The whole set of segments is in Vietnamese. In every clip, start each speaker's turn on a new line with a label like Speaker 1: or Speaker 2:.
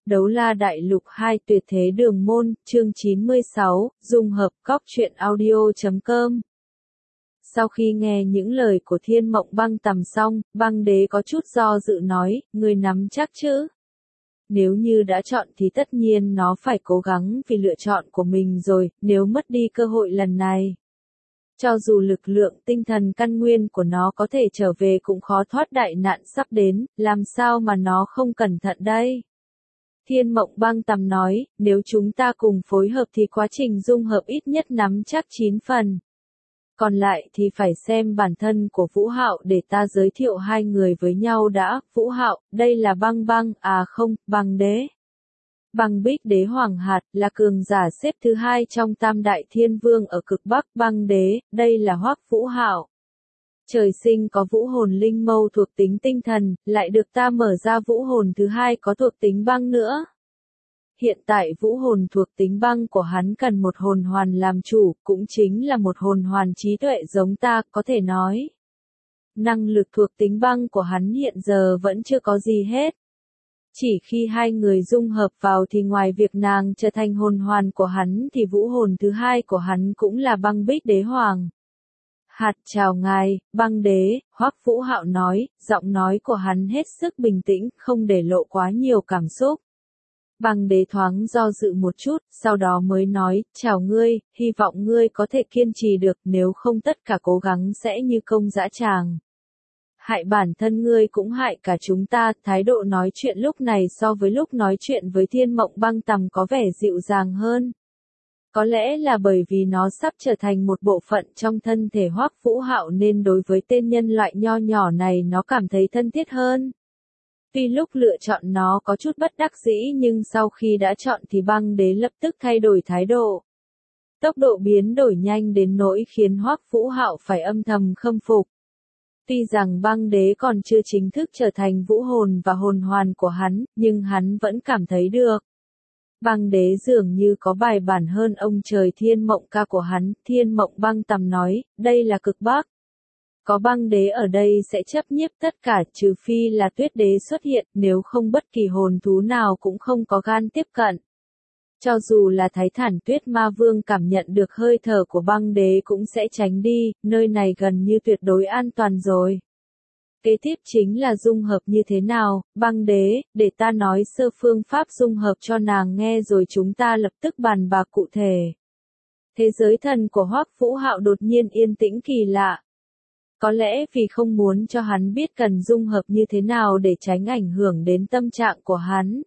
Speaker 1: Đấu La Đại Lục 2 Tuyệt Thế Đường Môn, chương 96, dung hợp cóc truyện audio.com. Sau khi nghe những lời của Thiên Mộng Băng Tầm xong, Băng Đế có chút do dự nói, ngươi nắm chắc chứ? Nếu như đã chọn thì tất nhiên nó phải cố gắng vì lựa chọn của mình rồi, nếu mất đi cơ hội lần này. Cho dù lực lượng tinh thần căn nguyên của nó có thể trở về cũng khó thoát đại nạn sắp đến, làm sao mà nó không cẩn thận đây? Thiên Mộng Băng Tầm nói, nếu chúng ta cùng phối hợp thì quá trình dung hợp ít nhất nắm chắc 9 phần. Còn lại thì phải xem bản thân của Vũ Hạo để ta giới thiệu hai người với nhau đã. Vũ Hạo, đây là Băng Đế. Băng Bích Đế Hoàng Hạt là cường giả xếp thứ 2 trong Tam Đại Thiên Vương ở cực Bắc. Băng Đế, đây là Hoắc Vũ Hạo. Trời sinh có vũ hồn linh mâu thuộc tính tinh thần, lại được ta mở ra vũ hồn thứ 2 có thuộc tính băng nữa. Hiện tại vũ hồn thuộc tính băng của hắn cần một hồn hoàn làm chủ, cũng chính là một hồn hoàn trí tuệ giống ta, có thể nói. Năng lực thuộc tính băng của hắn hiện giờ vẫn chưa có gì hết. Chỉ khi hai người dung hợp vào thì ngoài việc nàng trở thành hồn hoàn của hắn thì vũ hồn thứ 2 của hắn cũng là Băng Bích Đế Hoàng Hạt. Chào ngài, Băng Đế, Hoắc Vũ Hạo nói, giọng nói của hắn hết sức bình tĩnh, không để lộ quá nhiều cảm xúc. Băng Đế thoáng do dự một chút, sau đó mới nói, chào ngươi, hy vọng ngươi có thể kiên trì được, nếu không tất cả cố gắng sẽ như công dã tràng. Hại bản thân ngươi cũng hại cả chúng ta. Thái độ nói chuyện lúc này so với lúc nói chuyện với Thiên Mộng Băng Tầm có vẻ dịu dàng hơn. Có lẽ là bởi vì nó sắp trở thành một bộ phận trong thân thể Hoắc Vũ Hạo nên đối với tên nhân loại nho nhỏ này nó cảm thấy thân thiết hơn. Tuy lúc lựa chọn nó có chút bất đắc dĩ nhưng sau khi đã chọn thì Băng Đế lập tức thay đổi thái độ. Tốc độ biến đổi nhanh đến nỗi khiến Hoắc Vũ Hạo phải âm thầm khâm phục. Tuy rằng Băng Đế còn chưa chính thức trở thành vũ hồn và hồn hoàn của hắn, nhưng hắn vẫn cảm thấy được. Băng Đế dường như có bài bản hơn ông trời Thiên Mộng ca của hắn. Thiên Mộng Băng Tầm nói, đây là cực Bắc. Có Băng Đế ở đây sẽ chấp nhiếp tất cả, trừ phi là Tuyết Đế xuất hiện, nếu không bất kỳ hồn thú nào cũng không có gan tiếp cận. Cho dù là Thái Thản Tuyết Ma Vương cảm nhận được hơi thở của Băng Đế cũng sẽ tránh đi, nơi này gần như tuyệt đối an toàn rồi. Kế tiếp chính là dung hợp như thế nào, Băng Đế, để ta nói sơ phương pháp dung hợp cho nàng nghe rồi chúng ta lập tức bàn bạc cụ thể. Thế giới thần của Hoắc Vũ Hạo đột nhiên yên tĩnh kỳ lạ. Có lẽ vì không muốn cho hắn biết cần dung hợp như thế nào để tránh ảnh hưởng đến tâm trạng của hắn.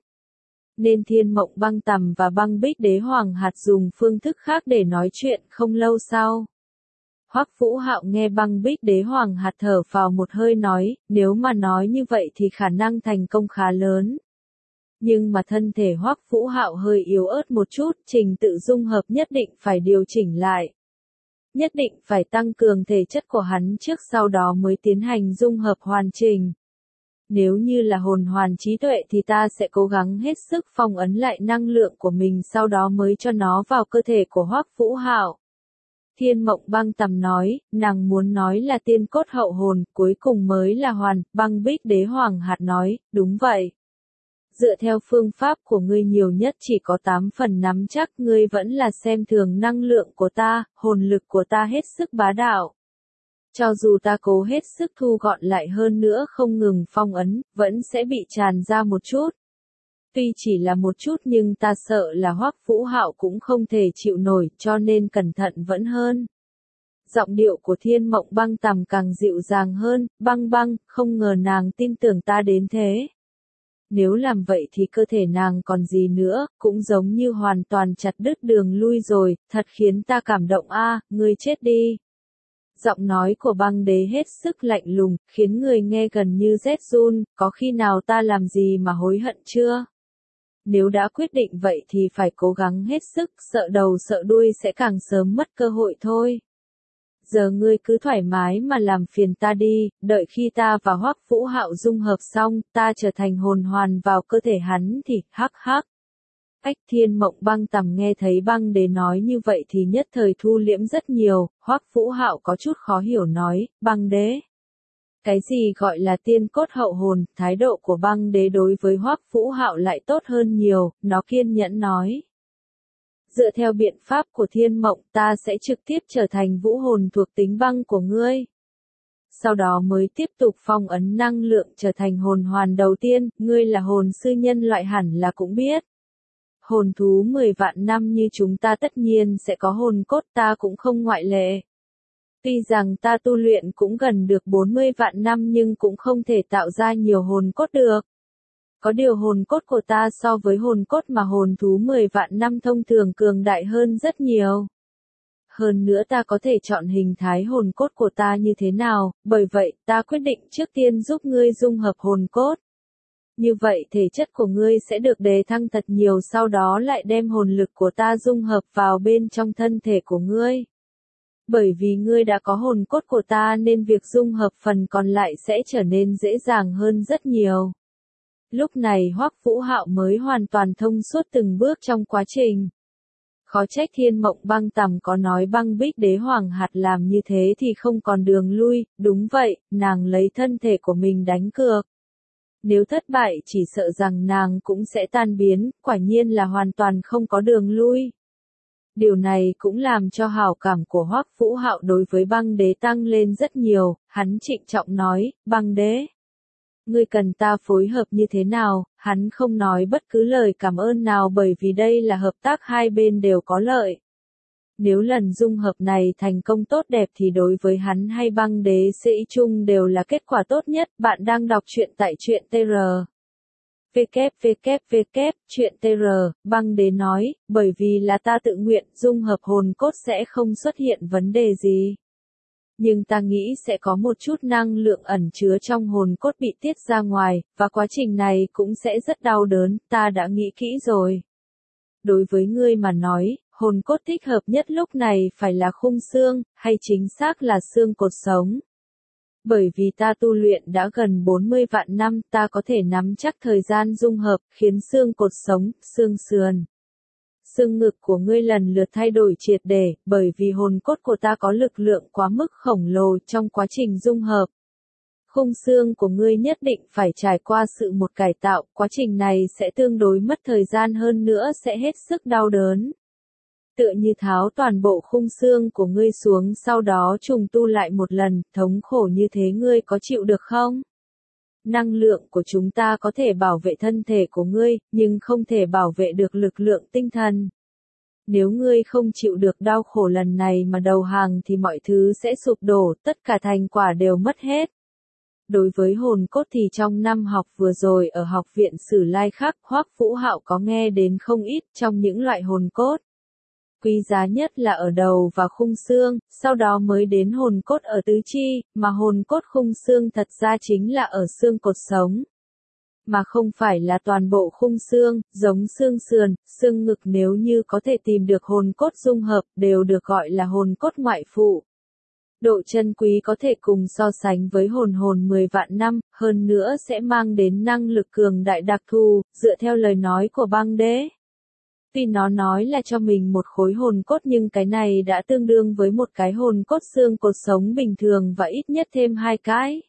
Speaker 1: Nên Thiên Mộng Băng Tầm và Băng Bích Đế Hoàng Hạt dùng phương thức khác để nói chuyện. Không lâu sau, Hoắc Vũ Hạo nghe Băng Bích Đế Hoàng Hạt thở phào một hơi nói, nếu mà nói như vậy thì khả năng thành công khá lớn. Nhưng mà thân thể Hoắc Vũ Hạo hơi yếu ớt một chút, trình tự dung hợp nhất định phải điều chỉnh lại. Nhất định phải tăng cường thể chất của hắn trước sau đó mới tiến hành dung hợp hoàn chỉnh. Nếu như là hồn hoàn trí tuệ thì ta sẽ cố gắng hết sức phong ấn lại năng lượng của mình sau đó mới cho nó vào cơ thể của Hoắc Vũ Hạo. Thiên Mộng Băng Tầm nói, nàng muốn nói là tiên cốt hậu hồn, cuối cùng mới là hoàn. Băng Bích Đế Hoàng Hạt nói, đúng vậy. Dựa theo phương pháp của ngươi nhiều nhất chỉ có 8 phần nắm chắc, ngươi vẫn là xem thường năng lượng của ta, hồn lực của ta hết sức bá đạo. Cho dù ta cố hết sức thu gọn lại hơn nữa không ngừng phong ấn, vẫn sẽ bị tràn ra một chút. Tuy chỉ là một chút nhưng ta sợ là Hoắc Vũ Hạo cũng không thể chịu nổi, cho nên cẩn thận vẫn hơn. Giọng điệu của Thiên Mộng Băng Tầm càng dịu dàng hơn, băng, không ngờ nàng tin tưởng ta đến thế. Nếu làm vậy thì cơ thể nàng còn gì nữa, cũng giống như hoàn toàn chặt đứt đường lui rồi, thật khiến ta cảm động a, ngươi chết đi. Giọng nói của Băng Đế hết sức lạnh lùng, khiến người nghe gần như rét run, có khi nào ta làm gì mà hối hận chưa? Nếu đã quyết định vậy thì phải cố gắng hết sức, sợ đầu sợ đuôi sẽ càng sớm mất cơ hội thôi. Giờ ngươi cứ thoải mái mà làm phiền ta đi, đợi khi ta và Hoắc Vũ Hạo dung hợp xong, ta trở thành hồn hoàn vào cơ thể hắn thì, hắc hắc. Thiên Mộng Băng Tầm nghe thấy Băng Đế nói như vậy thì nhất thời thu liễm rất nhiều. Hoắc Vũ Hạo có chút khó hiểu nói, Băng Đế. Cái gì gọi là tiên cốt hậu hồn, thái độ của băng đế đối với Hoắc Vũ Hạo lại tốt hơn nhiều, nó kiên nhẫn nói. Dựa theo biện pháp của thiên mộng ta sẽ trực tiếp trở thành vũ hồn thuộc tính băng của ngươi. Sau đó mới tiếp tục phong ấn năng lượng trở thành hồn hoàn đầu tiên, ngươi là hồn sư nhân loại hẳn là cũng biết. Hồn thú 10 vạn năm như chúng ta tất nhiên sẽ có hồn cốt, ta cũng không ngoại lệ. Tuy rằng ta tu luyện cũng gần được 40 vạn năm nhưng cũng không thể tạo ra nhiều hồn cốt được. Có điều hồn cốt của ta so với hồn cốt mà hồn thú 10 vạn năm thông thường cường đại hơn rất nhiều. Hơn nữa ta có thể chọn hình thái hồn cốt của ta như thế nào, bởi vậy ta quyết định trước tiên giúp ngươi dung hợp hồn cốt. Như vậy thể chất của ngươi sẽ được đề thăng thật nhiều, sau đó lại đem hồn lực của ta dung hợp vào bên trong thân thể của ngươi. Bởi vì ngươi đã có hồn cốt của ta nên việc dung hợp phần còn lại sẽ trở nên dễ dàng hơn rất nhiều. Lúc này Hoắc Vũ Hạo mới hoàn toàn thông suốt từng bước trong quá trình. Khó trách Thiên Mộng Băng Tầm có nói Băng Bích Đế Hoàng Hạt làm như thế thì không còn đường lui, đúng vậy, nàng lấy thân thể của mình đánh cược. Nếu thất bại chỉ sợ rằng nàng cũng sẽ tan biến, quả nhiên là hoàn toàn không có đường lui. Điều này cũng làm cho hảo cảm của Hoắc Vũ Hạo đối với băng đế tăng lên rất nhiều, hắn trịnh trọng nói, băng đế. Ngươi cần ta phối hợp như thế nào, hắn không nói bất cứ lời cảm ơn nào bởi vì đây là hợp tác hai bên đều có lợi. Nếu lần dung hợp này thành công tốt đẹp thì đối với hắn hay băng đế sĩ chung đều là kết quả tốt nhất. Bạn đang đọc truyện tại truyện TR. Truyện TR, băng đế nói, bởi vì là ta tự nguyện dung hợp hồn cốt sẽ không xuất hiện vấn đề gì. Nhưng ta nghĩ sẽ có một chút năng lượng ẩn chứa trong hồn cốt bị tiết ra ngoài, và quá trình này cũng sẽ rất đau đớn, ta đã nghĩ kỹ rồi. Đối với ngươi mà nói, hồn cốt thích hợp nhất lúc này phải là khung xương, hay chính xác là xương cột sống. Bởi vì ta tu luyện đã gần 40 vạn năm, ta có thể nắm chắc thời gian dung hợp, khiến xương cột sống, xương sườn, xương ngực của ngươi lần lượt thay đổi triệt để, bởi vì hồn cốt của ta có lực lượng quá mức khổng lồ trong quá trình dung hợp. Khung xương của ngươi nhất định phải trải qua sự một cải tạo, quá trình này sẽ tương đối mất thời gian hơn nữa sẽ hết sức đau đớn. Tựa như tháo toàn bộ khung xương của ngươi xuống sau đó trùng tu lại một lần, thống khổ như thế ngươi có chịu được không? Năng lượng của chúng ta có thể bảo vệ thân thể của ngươi, nhưng không thể bảo vệ được lực lượng tinh thần. Nếu ngươi không chịu được đau khổ lần này mà đầu hàng thì mọi thứ sẽ sụp đổ, tất cả thành quả đều mất hết. Đối với hồn cốt thì trong năm học vừa rồi ở Học viện Sử Lai Khắc, Hoắc Vũ Hạo có nghe đến không ít trong những loại hồn cốt. Quý giá nhất là ở đầu và khung xương, sau đó mới đến hồn cốt ở tứ chi, mà hồn cốt khung xương thật ra chính là ở xương cột sống. Mà không phải là toàn bộ khung xương, giống xương sườn, xương ngực nếu như có thể tìm được hồn cốt dung hợp, đều được gọi là hồn cốt ngoại phụ. Độ chân quý có thể cùng so sánh với hồn 10 vạn năm, hơn nữa sẽ mang đến năng lực cường đại đặc thù, dựa theo lời nói của băng đế. Tuy nó nói là cho mình một khối hồn cốt nhưng cái này đã tương đương với một cái hồn cốt xương cột sống bình thường và ít nhất thêm 2 cái.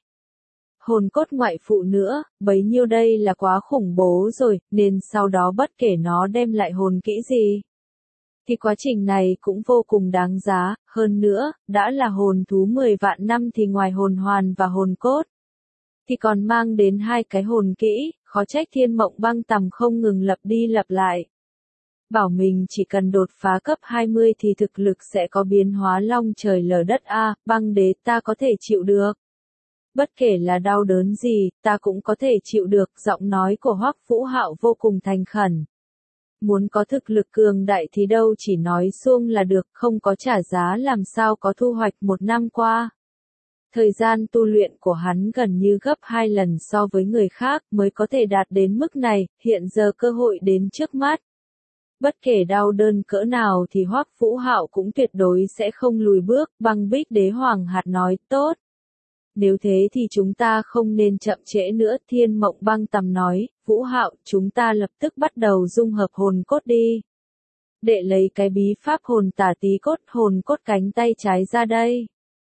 Speaker 1: Hồn cốt ngoại phụ nữa, bấy nhiêu đây là quá khủng bố rồi, nên sau đó bất kể nó đem lại hồn kỹ gì. Thì quá trình này cũng vô cùng đáng giá, hơn nữa, đã là hồn thú 10 vạn năm thì ngoài hồn hoàn và hồn cốt. Thì còn mang đến 2 cái hồn kỹ, khó trách Thiên Mộng Băng Tầm không ngừng lặp đi lặp lại. Bảo mình chỉ cần đột phá cấp 20 thì thực lực sẽ có biến hóa long trời lở đất a, băng đế ta có thể chịu được. Bất kể là đau đớn gì, ta cũng có thể chịu được, giọng nói của Hoắc Vũ Hạo vô cùng thành khẩn. Muốn có thực lực cường đại thì đâu chỉ nói suông là được, không có trả giá làm sao có thu hoạch một năm qua. Thời gian tu luyện của hắn gần như gấp 2 lần so với người khác mới có thể đạt đến mức này, hiện giờ cơ hội đến trước mắt. Bất kể đau đớn cỡ nào thì Hoắc Vũ Hạo cũng tuyệt đối sẽ không lùi bước, Băng Bích Đế Hoàng Hạt nói, tốt. Nếu thế thì chúng ta không nên chậm trễ nữa, Thiên Mộng Băng Tầm nói, Vũ Hạo, chúng ta lập tức bắt đầu dung hợp hồn cốt đi. Đệ lấy cái bí pháp hồn tả tí cốt hồn cốt cánh tay trái ra đây.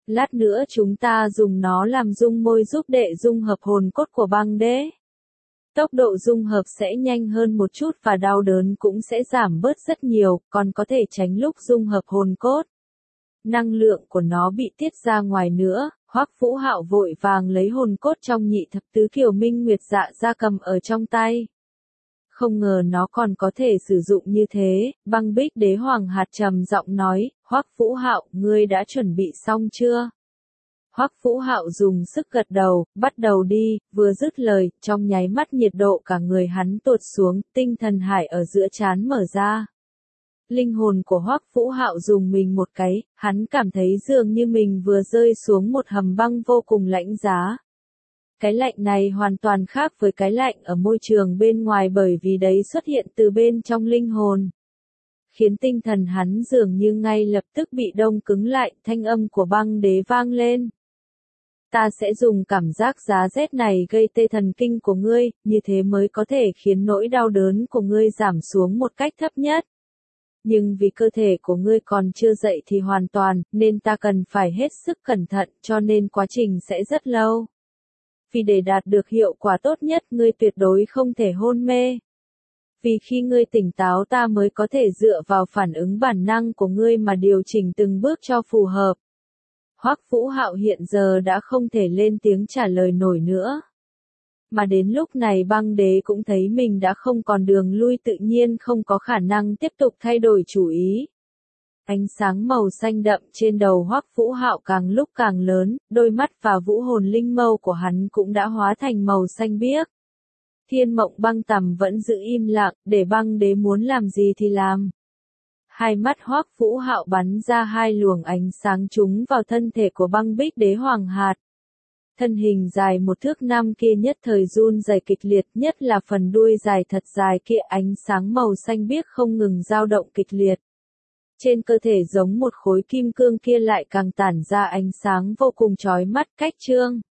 Speaker 1: Lát nữa chúng ta dùng nó làm dung môi giúp đệ dung hợp hồn cốt của băng đế. Tốc độ dung hợp sẽ nhanh hơn một chút và đau đớn cũng sẽ giảm bớt rất nhiều, còn có thể tránh lúc dung hợp hồn cốt. Năng lượng của nó bị tiết ra ngoài nữa, Hoắc Vũ Hạo vội vàng lấy hồn cốt trong nhị thập tứ kiều minh nguyệt dạ ra cầm ở trong tay. Không ngờ nó còn có thể sử dụng như thế, Băng Bích Đế Hoàng hạt trầm giọng nói, Hoắc Vũ Hạo, ngươi đã chuẩn bị xong chưa? Hoắc Vũ Hạo dùng sức gật đầu, bắt đầu đi, vừa dứt lời, trong nháy mắt nhiệt độ cả người hắn tụt xuống, tinh thần hải ở giữa trán mở ra. Linh hồn của Hoắc Vũ Hạo dùng mình một cái, hắn cảm thấy dường như mình vừa rơi xuống một hầm băng vô cùng lạnh giá. Cái lạnh này hoàn toàn khác với cái lạnh ở môi trường bên ngoài bởi vì đấy xuất hiện từ bên trong linh hồn. Khiến tinh thần hắn dường như ngay lập tức bị đông cứng lại, thanh âm của băng đế vang lên. Ta sẽ dùng cảm giác giá rét này gây tê thần kinh của ngươi, như thế mới có thể khiến nỗi đau đớn của ngươi giảm xuống một cách thấp nhất. Nhưng vì cơ thể của ngươi còn chưa dậy thì hoàn toàn, nên ta cần phải hết sức cẩn thận, cho nên quá trình sẽ rất lâu. Vì để đạt được hiệu quả tốt nhất, ngươi tuyệt đối không thể hôn mê. Vì khi ngươi tỉnh táo ta mới có thể dựa vào phản ứng bản năng của ngươi mà điều chỉnh từng bước cho phù hợp. Hoắc Vũ Hạo hiện giờ đã không thể lên tiếng trả lời nổi nữa. Mà đến lúc này băng đế cũng thấy mình đã không còn đường lui, tự nhiên không có khả năng tiếp tục thay đổi chủ ý. Ánh sáng màu xanh đậm trên đầu Hoắc Vũ Hạo càng lúc càng lớn, đôi mắt và vũ hồn linh mâu của hắn cũng đã hóa thành màu xanh biếc. Thiên Mộng Băng Tầm vẫn giữ im lặng, để băng đế muốn làm gì thì làm. Hai mắt Hoắc Vũ Hạo bắn ra hai luồng ánh sáng trúng vào thân thể của Băng Bích Đế Hoàng hạt. Thân hình dài 1 thước 5 kia nhất thời run rẩy kịch liệt, nhất là phần đuôi dài thật dài kia, ánh sáng màu xanh biếc không ngừng dao động kịch liệt. Trên cơ thể giống một khối kim cương kia lại càng tản ra ánh sáng vô cùng chói mắt, cách trương.